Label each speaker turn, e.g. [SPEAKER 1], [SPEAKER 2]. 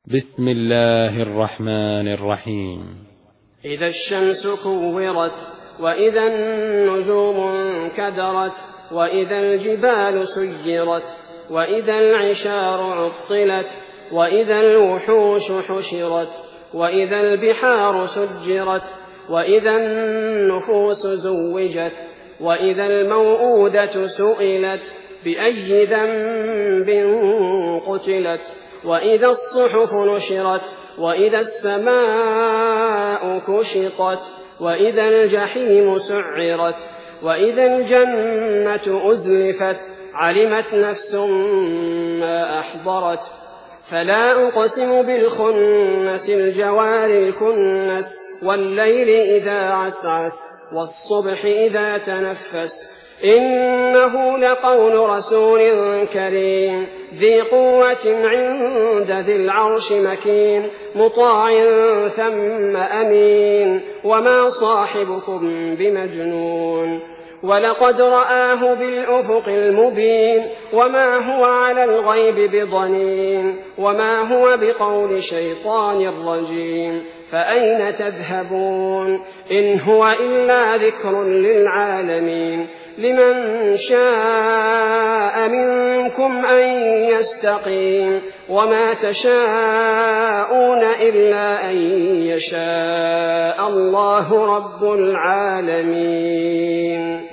[SPEAKER 1] بسم الله الرحمن الرحيم.
[SPEAKER 2] إذا الشمس كورت، وإذا النجوم انكدرت، وإذا الجبال سيرت، وإذا العشار عطلت، وإذا الوحوش حشرت، وإذا البحار سجرت، وإذا النفوس زوجت، وإذا الموءودة سئلت بأي ذنب قتلت، وإذا الصحف نشرت، وإذا السماء كشطت، وإذا الجحيم سعرت، وإذا الجنة أزلفت، علمت نفس ما أحضرت. فلا أقسم بالخنس الجوار الكنس، والليل إذا عسعس، والصبح إذا تنفس، إنه لقول رسول كريم ذي قوة عند ذي العرش مكين، مطاع ثم أمين، وما صاحبكم بمجنون، ولقد رآه بالأفق المبين، وما هو على الغيب بضنين، وما هو بقول شيطان رجيم. فأين تذهبون؟ إن هو إلا ذكر للعالمين، لمن شاء منكم أن يستقيم، وما تشاءون إلا أن يشاء الله رب العالمين.